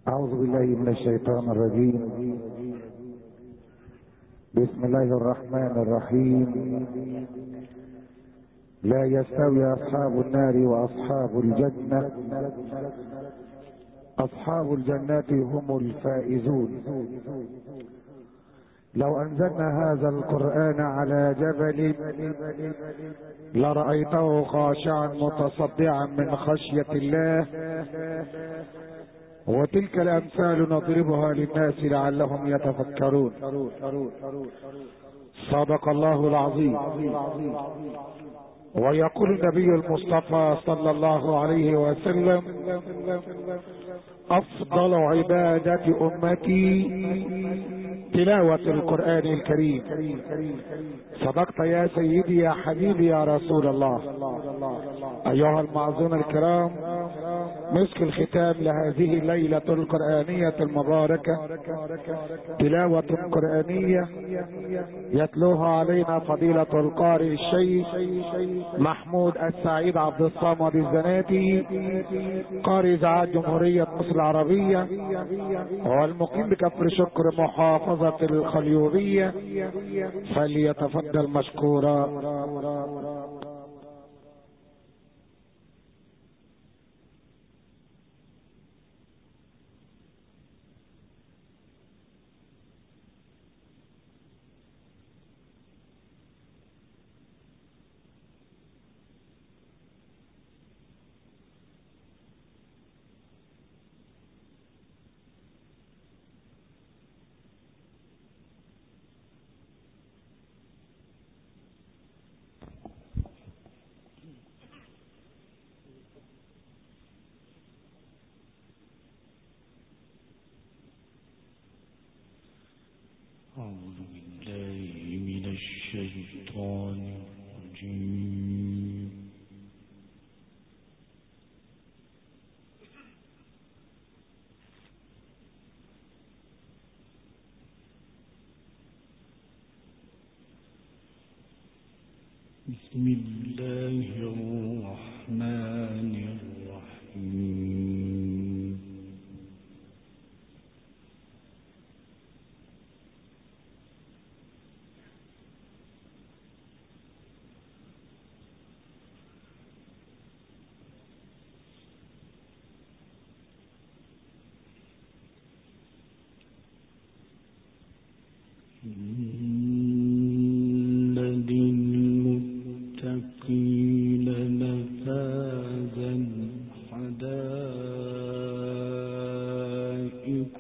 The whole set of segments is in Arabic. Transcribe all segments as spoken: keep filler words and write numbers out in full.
أعوذ بالله من الشيطان الرجيم. بسم الله الرحمن الرحيم. لا يستوي أصحاب النار وأصحاب الجنة، أصحاب الجنة هم الفائزون. لو أنزلنا هذا القرآن على جبل لرأيته خاشعا متصدعا من خشية الله، وتلك الأمثال نضربها للناس لعلهم يتفكرون. صدق الله العظيم. ويقول النبي المصطفى صلى الله عليه وسلم: أفضل عبادة أمتي تلاوة القرآن الكريم. صدقت يا سيدي يا حبيبي يا رسول الله. أيها المعزون الكرام، مسك الختام لهذه الليلة القرآنية المباركة تلاوة قرآنية يتلوها علينا فضيلة القارئ الشيخ محمود السعيد عبد الصمد الزناتي، قارئ إذاعة جمهورية مصر العربية والمقيم بكفر شكر محافظة الخليوبية، فليتفضل مشكورا. أعوذ بالله من الشيطان الرجيم. بسم الله الرحمن الرحيم. إن للمتقين مفازا حدائق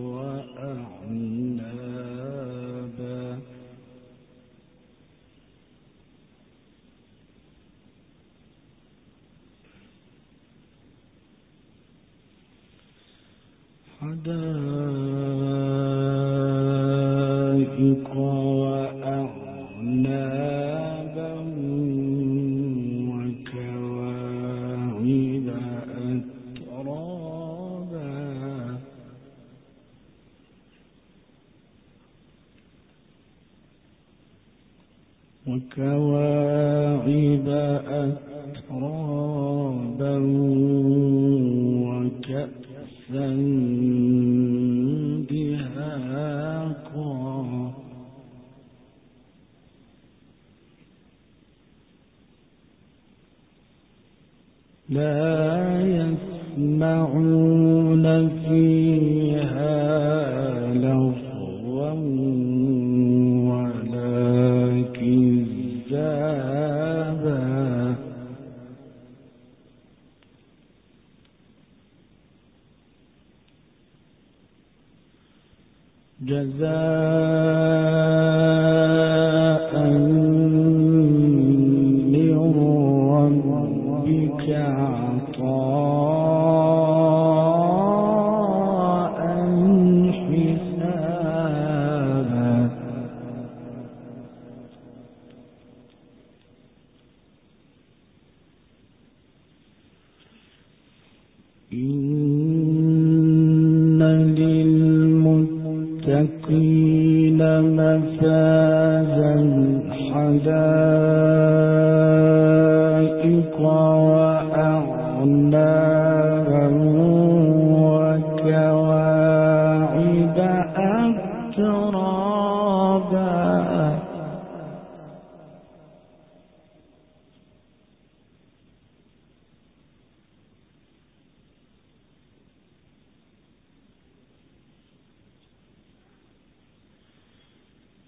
وأعنابا حدائق وأعنابا وكواعب أترابا وكواعب أترابا وكأسا دهاقا لا يسمعون فيها لغوا ولا كذابا جزاء من ربك عطاء حسابا إن للمتقين مفازا حدائق وأعنابا وكواعب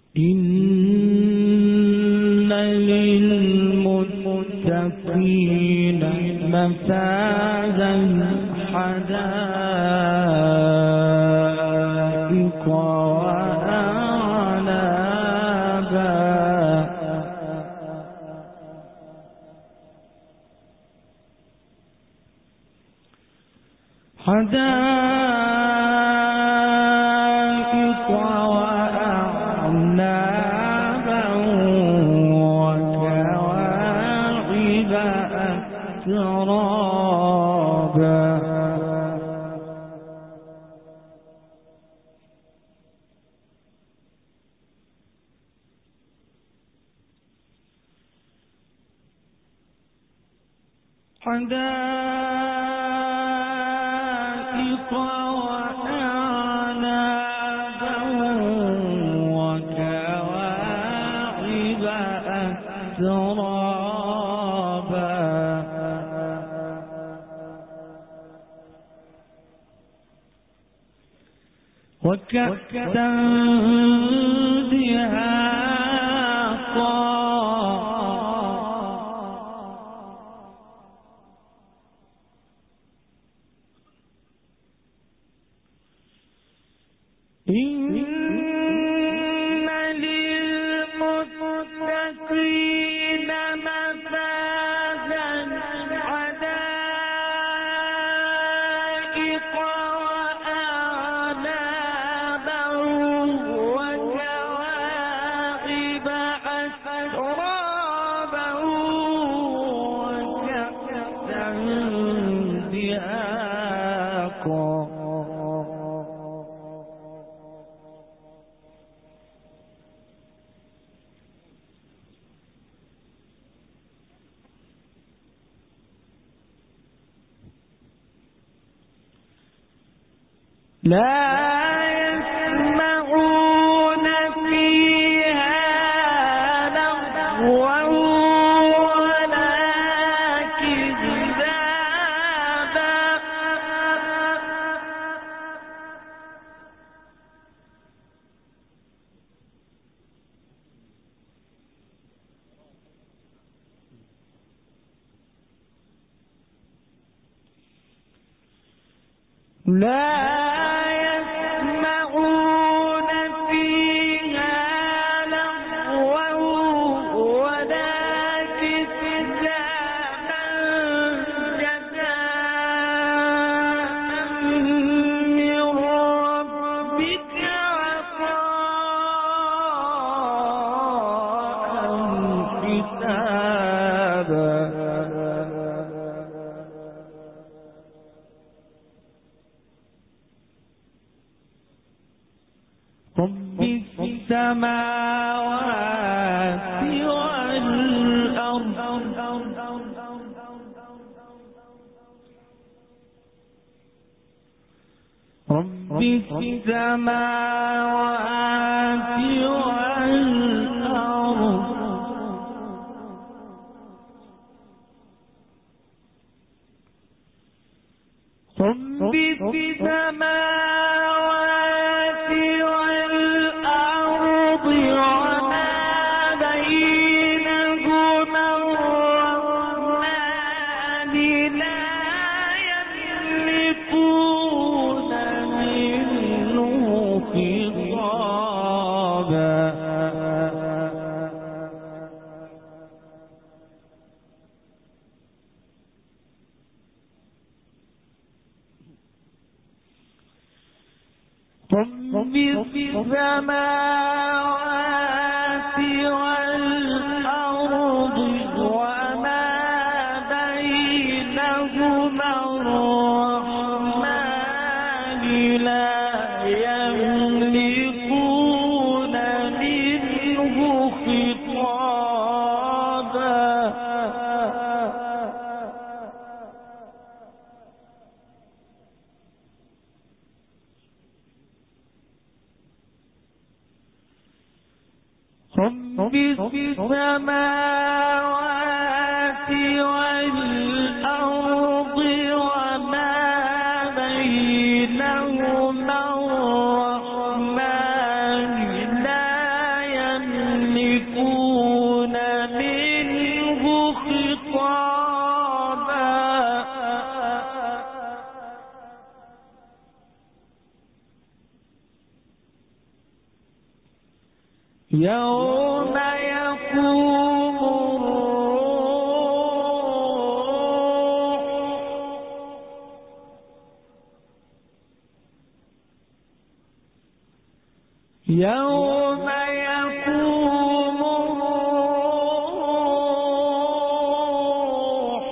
إن للمتقين مفازا حدائق وأعنابا حدائق وأعنابا وكواعب أترابا حدائق وأعنابا وكواعب أترابا وكأسا دهاقا إن للمتقين مفازا حدائق وأعنابا وكواعب أترابا وكأسا دهاقا لا يسمعون فيها لغوا ولا كذابا لا رب السماوات والأرض رب السماوات والأرض رب السماوات والأرض وما بينهما الرحمن لا يملكون منه خطابا رب السماوات والأرض وما بينهما الرحمن لا يملكون منه خطابا رب السماوات والأرض وما بينهما الرحمن لا يوم يقوم الروح يوم يقوم الروح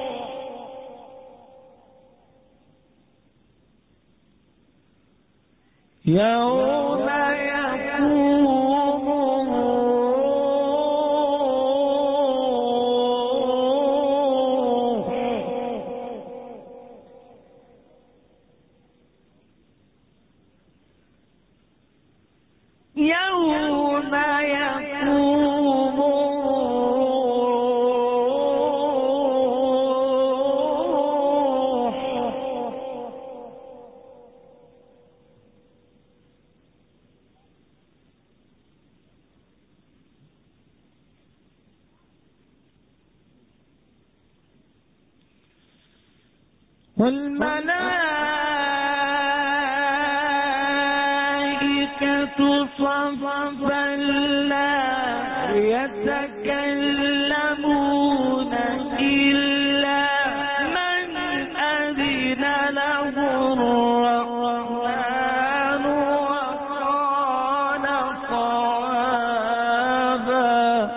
يوم يوم يقوم والملائكة صفا لا يتكلمون إلا من أذن له الرحمن وقال صوابا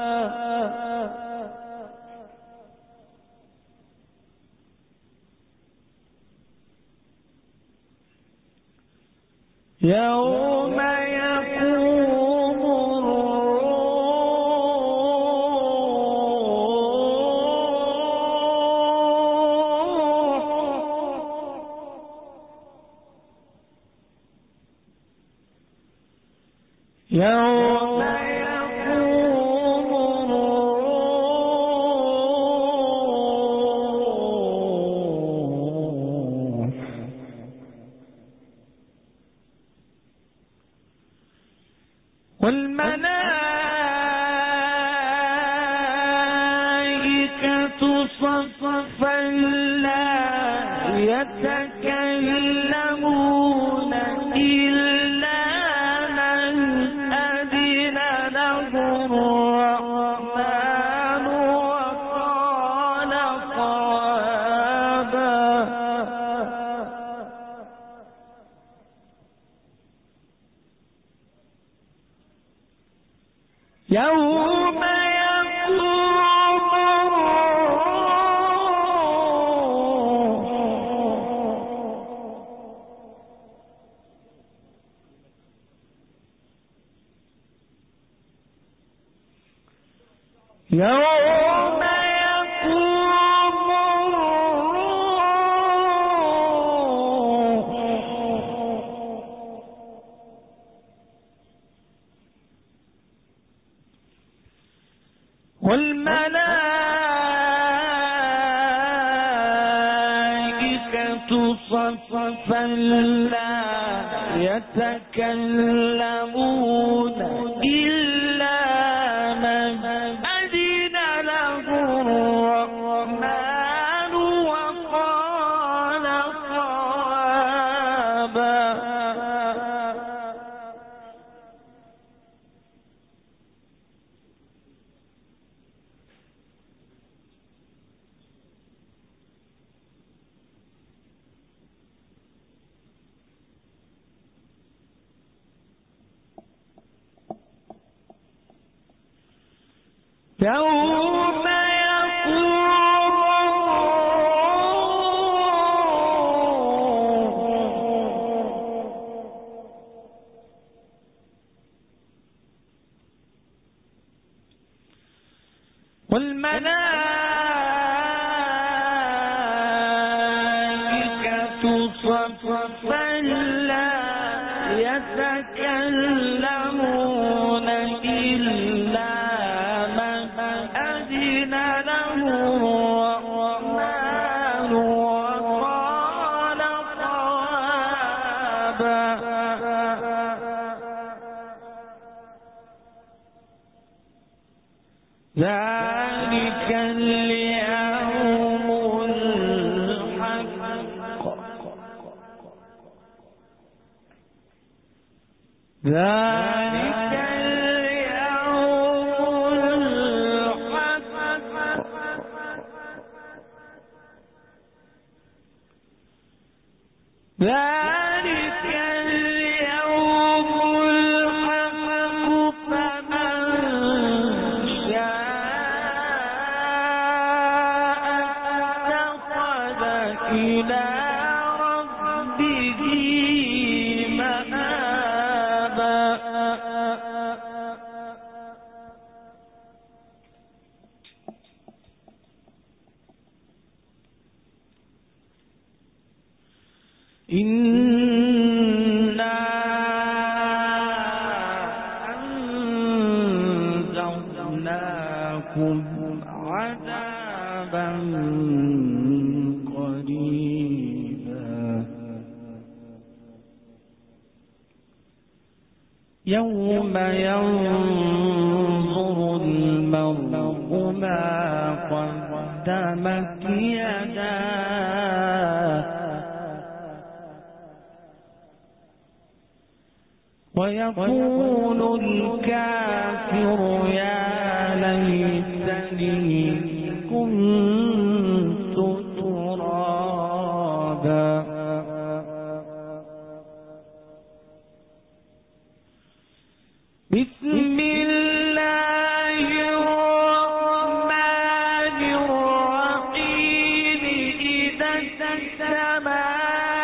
يوم يقوم الروح يوم والملائكة صفا لا يتكلمون إلا من أذن له الرحمن وقال صوابا يوم يقوم الروح يوم يقوم الروح والملائكة صفا لا يتكلمون إلا من أذن له الرحمن وقال صوابا يوم يقوم والملائكة صفا لا يتكلمون إلا من أذن له الرحمن وقال صوابا ذلك اليوم الحق ذلك اليوم ذلك اليوم الحق فمن شاء اتخذ إلى ربه مآبا إنا أنذرناكم عذابا قريبا يوم ينظر المرء ما قدمت يداه ويقول الكافر يا ليتني كنت ترابا بسم الله الرحمن الرحيم إذا السماء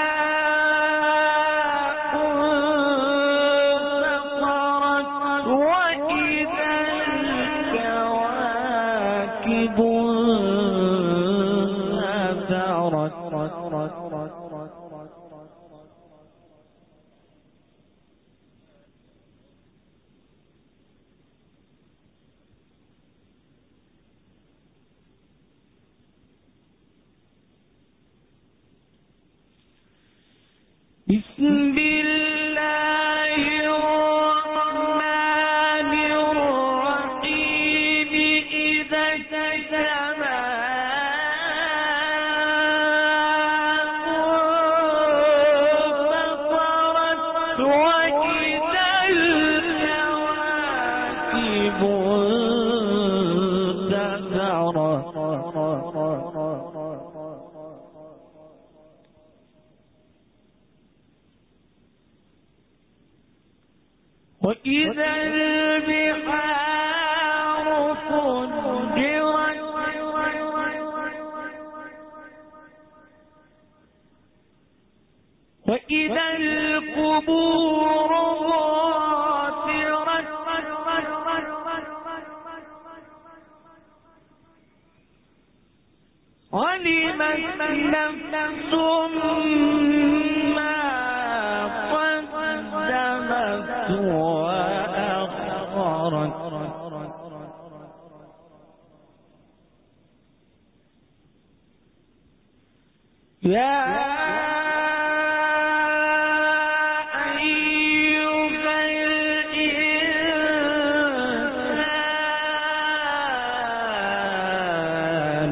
بسم الله الرحمن الرحيم إذا السماء انفطرت وإذا الكواكب انتثرت وإذا البحار فجرت وإذا القبور بعثرت علمت نفس ما قدمت وأخرت يا أيها الإنسان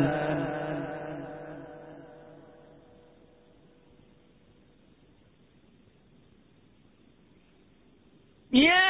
يا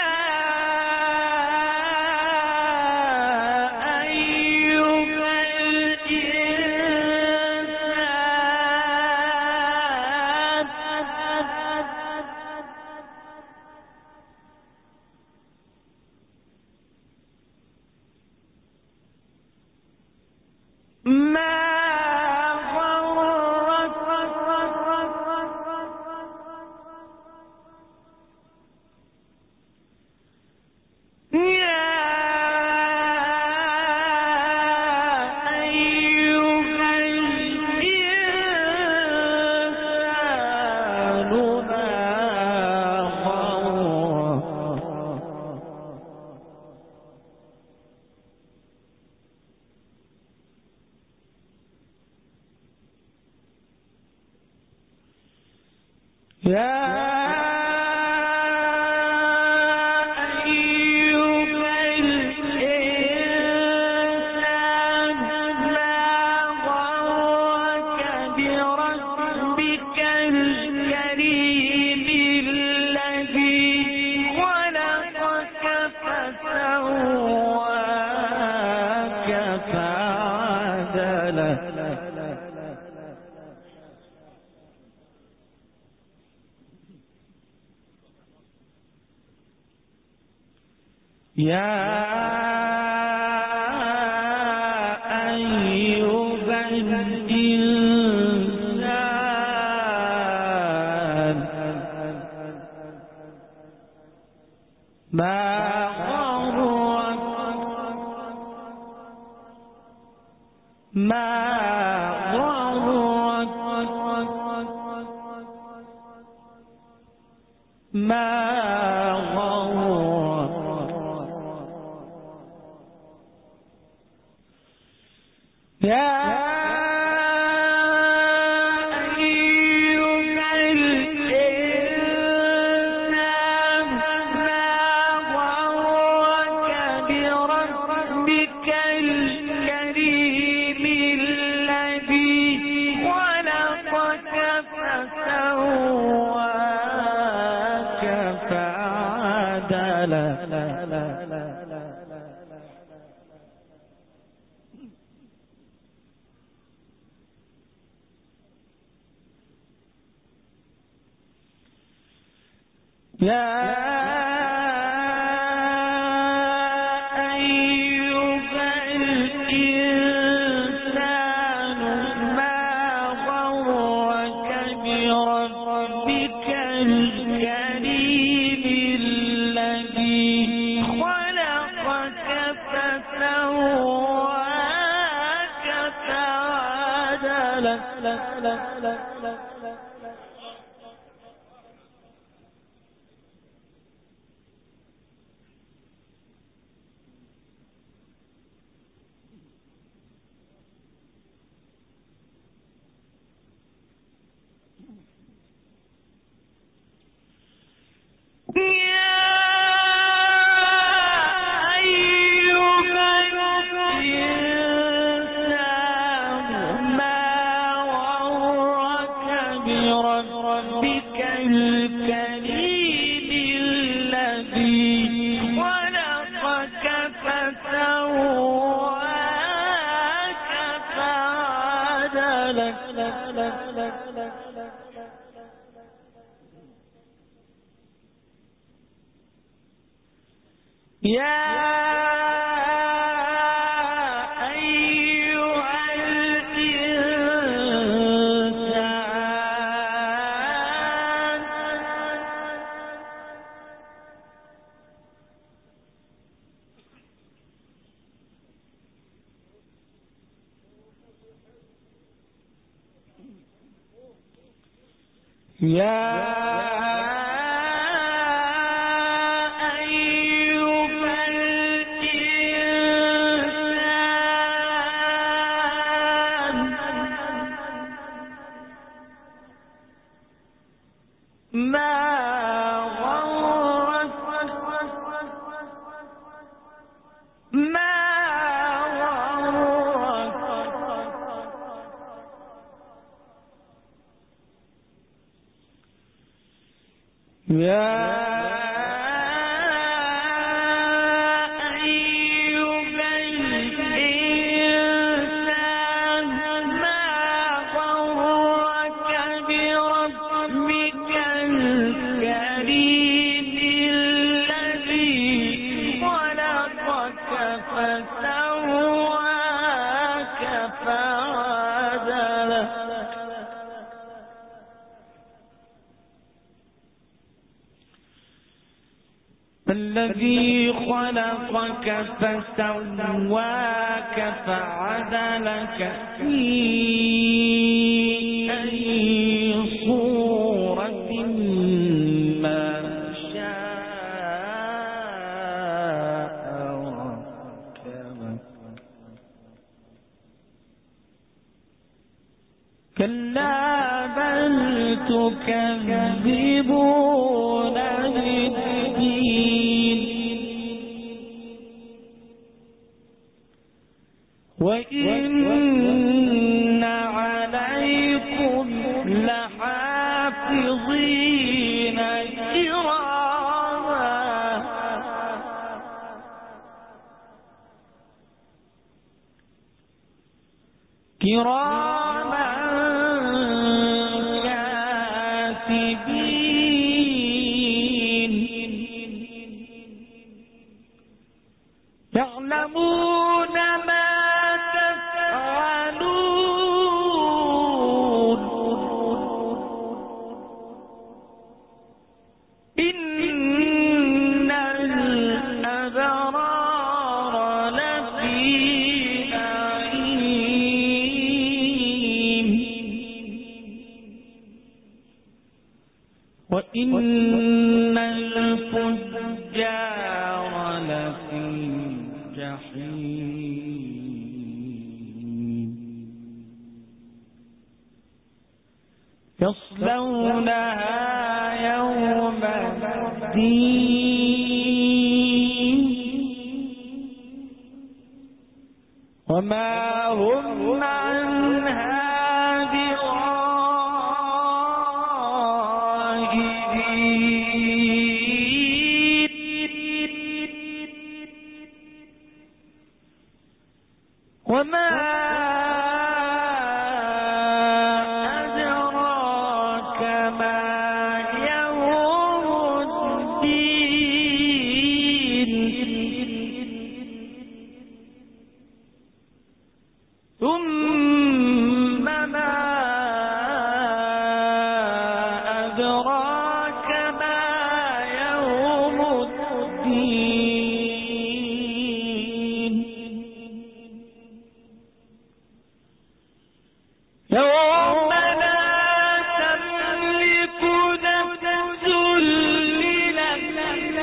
يا أيها الإنسان ما غرك ما غرك ما يا أيها الإنسان ما غرك بربك الكريم الذي خلقك فسواك فعدلك يا أيها الإنسان ما غرك بربك الكريم الذي خلقك فسواك فعدلك يا أيها الإنسان يا يا أيها الإنسان ما غرك بربك الكريم الذي خلقك فسواك فعدلك الذي خلقك فسواك فعدلك في أي صورة ما شاء ركبك كلا بل تكذبون بالدين وإن عليكم لحافظين كراما كراما كاتبين وإن الفجار لفي جحيم يصلونها يوم الدين وما هم عنها وما أدراك ما يوم الدين ثم ما أدراك ما يوم الدين يوم لا تملك نفس لنفس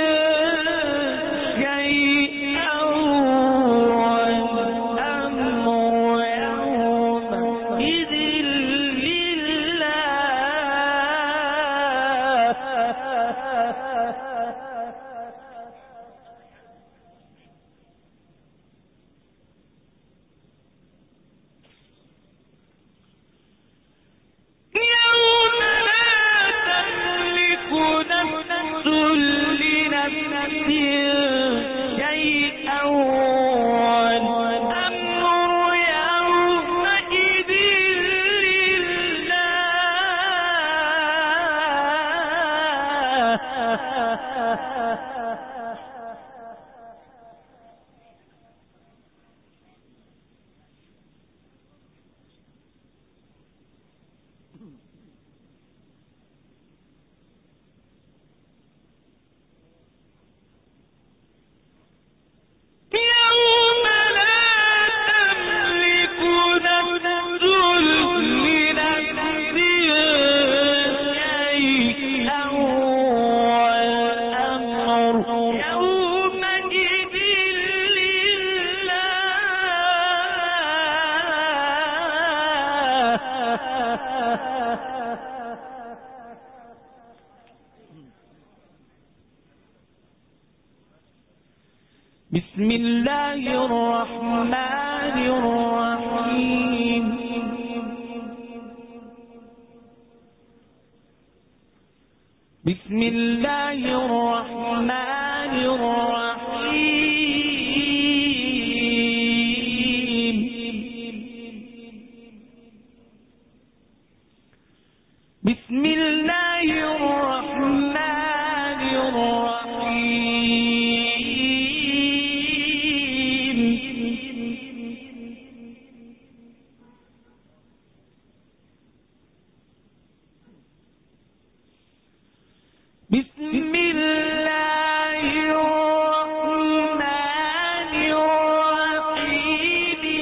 شيئا والأمر يومئذ لله بسم الله الرحمن الرحيم بسم الله الرحمن الرحيم بسم الله الرحمن الرحيم بسم الله الرحمن الرحيم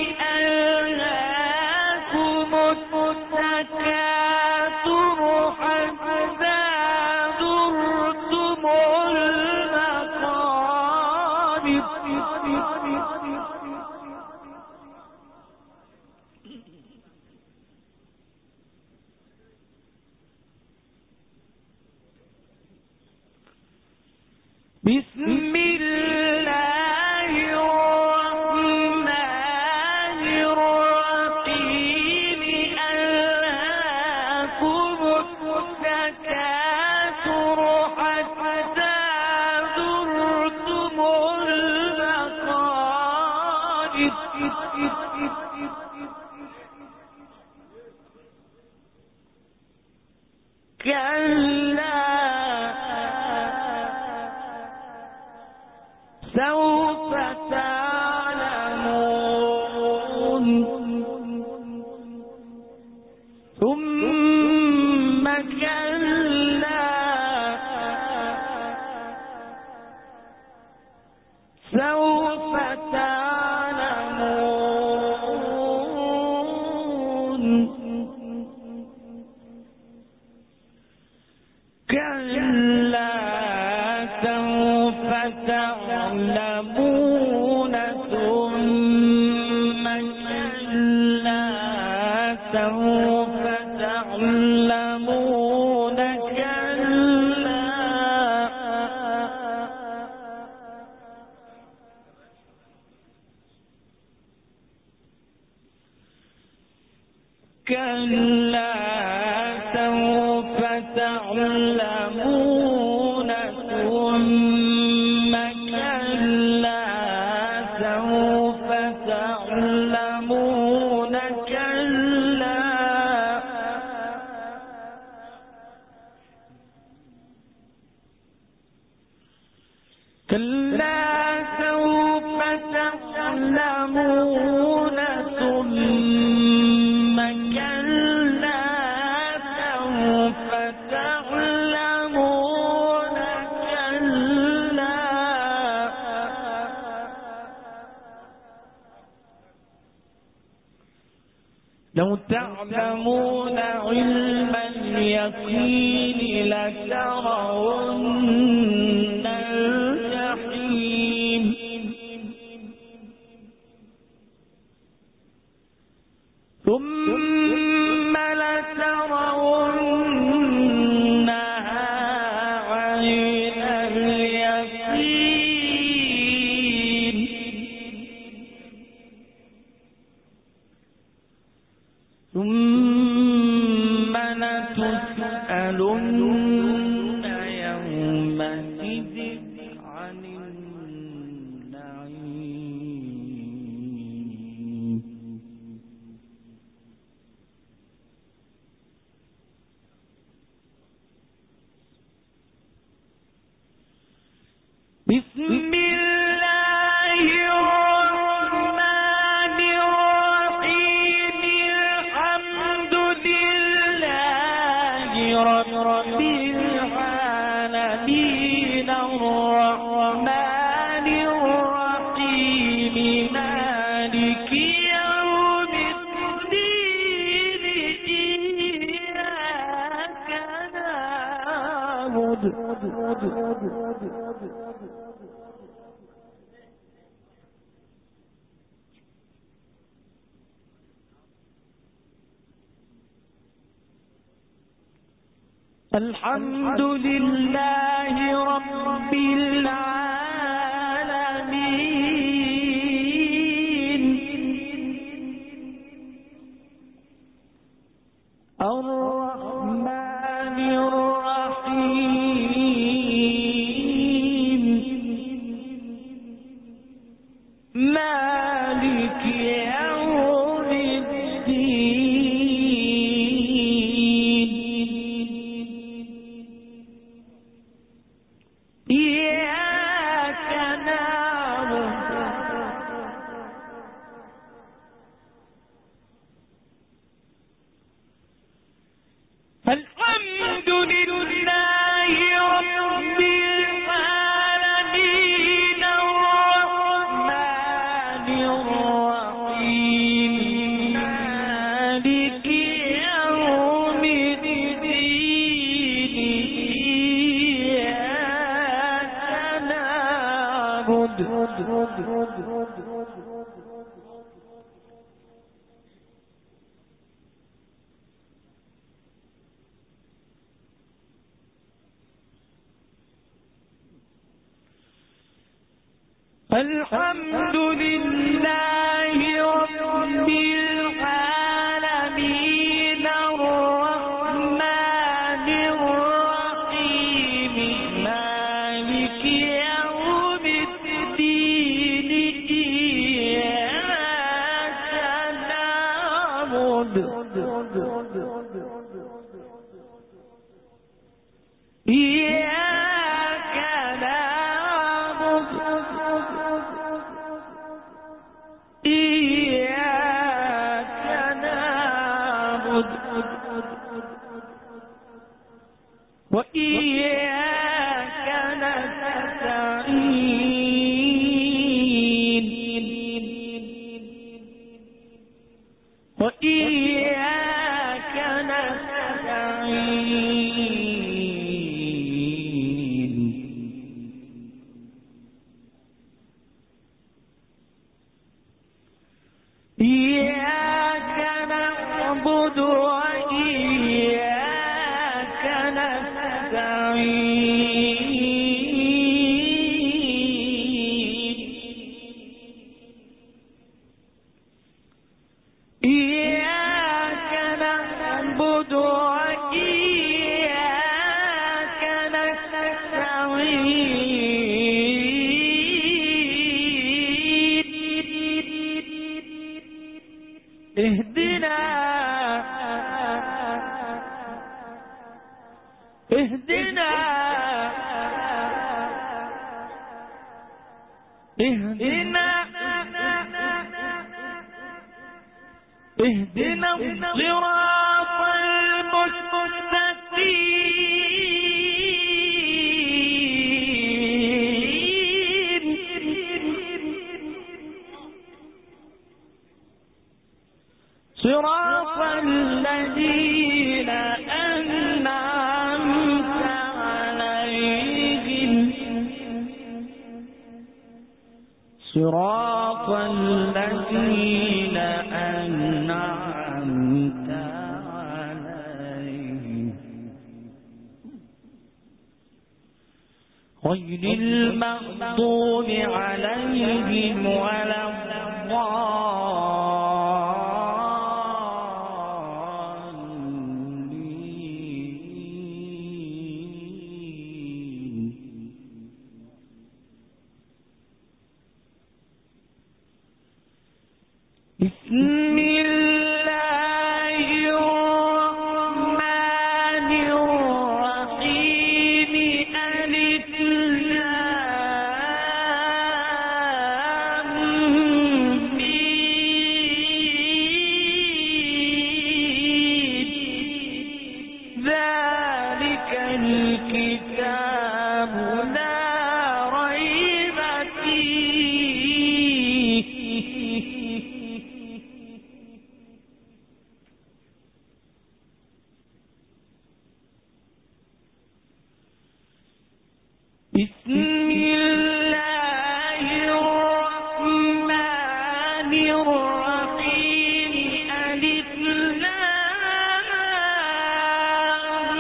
ألهاكم التكاثر حتى زرتم المقابر بسم الله الرحمن الرحيم ألهاكم التكاثر حتى زرتم المقابر كلا سوف تعلمون ثم كلا سوف تعلمون تعلمون ثم كلا سوف تعلمون كلا كلا سوف تعلمون ثم كلا سوف تعلمون كلا لو تعلمون علم اليقين لترون الجحيم ثم لترونها عين اليقين ثم لتسألن يومئذ عن النعيم. بسم الله الرحمن الرحيم الحمد لله رب العالمين الرحمن الرحيم مالك يوم الدين إياك نعبد الحمد لله رب العالمين الرحمن الرحيم مالك يوم الدين إياك نعبد الحمد لله رب العالمين الرحمن الرحيم مالك يوم الدين إياك نعبد الحمد لله رب العالمين الرحمن الرحيم مالك يوم الدين إياك نعبد إياك نعبد إياك نعبد وإياك نستعين وإياك نستعين إياك نعبد وإياك نستعين إياك نعبد وإياك اهدنا اهدنا اهدنا الصراط المستقيم صراط الذين أنعمت عليهم صراط الذين أنعمت عليهم غير المغضوب عليهم ولا الضالين. بسم الله الرحمن الرحيم ألف لام ميم ذلك الكتاب لا ريب فيه بسم الله الرحمن الرحيم ألف لام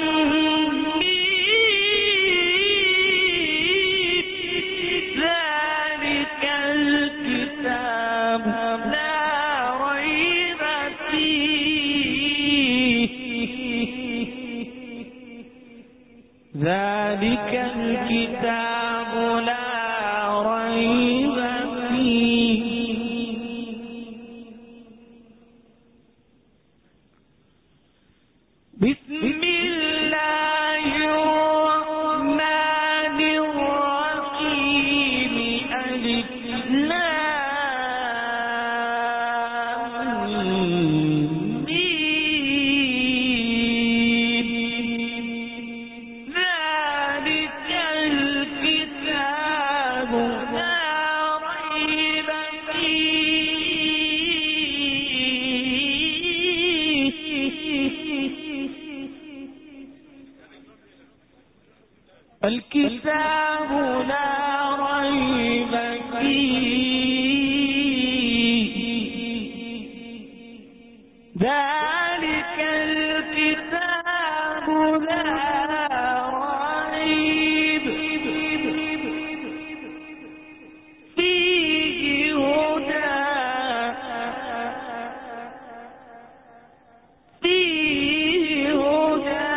ميم ذلك الكتاب لا ريب فيه ذلك الكتاب لا ريب فيه بسم الله الرحمن الرحيم ألف لام ميم ذلك الكتاب لا ريب فيه الكتاب لا ريب فيه ذلك الكتاب لا ريب فيه هدى فيه هدى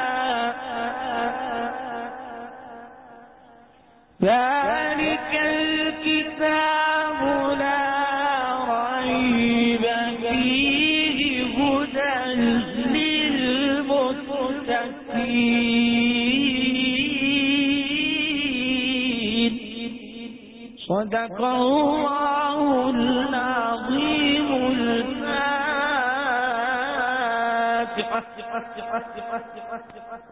ذلك الكتاب لا ريب فيه هدى للمتقين صدق الله العظيم الفاتحة.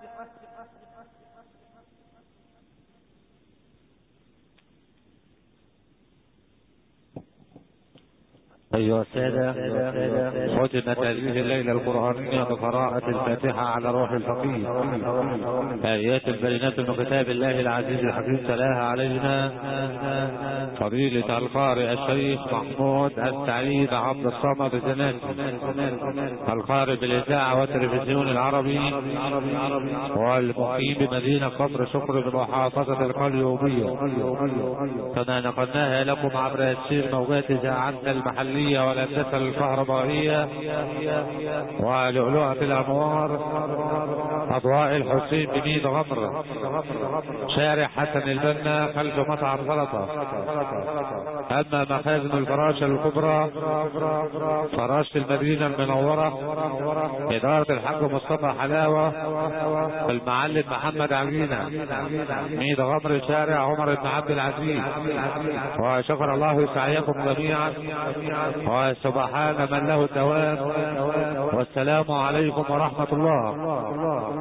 أيها السادة، ختمت هذه الليلة القرآنية بقراءة الفاتحة على روح الفقيه، آيات البينات من كتاب الله العزيز الحكيم تلاها علينا فضيلة القارئ الشيخ محمود السعيد عبد الصمد الزناتي، القارئ بالإذاعة والتلفزيون العربي والمقيم بمدينة كفر شكر بمحافظة القليوبية. كما نقلناها لكم عبر تسير موجات إذاعتنا المحلية والهندسة الكهربائية ولؤلؤة الأنوار أضواء الحسين بميد غمر، شارع حسن البنا خلف مطعم سلطة. أما مخازن الفراشة الكبرى فراشة المدينة المنورة إدارة الحاج مصطفى حلاوة، المعلم محمد عجينة، ميد غمر شارع عمر بن عبد العزيز. وشكر الله سعيكم جميعا، وسبحان من له الدوام، والسلام عليكم ورحمة الله.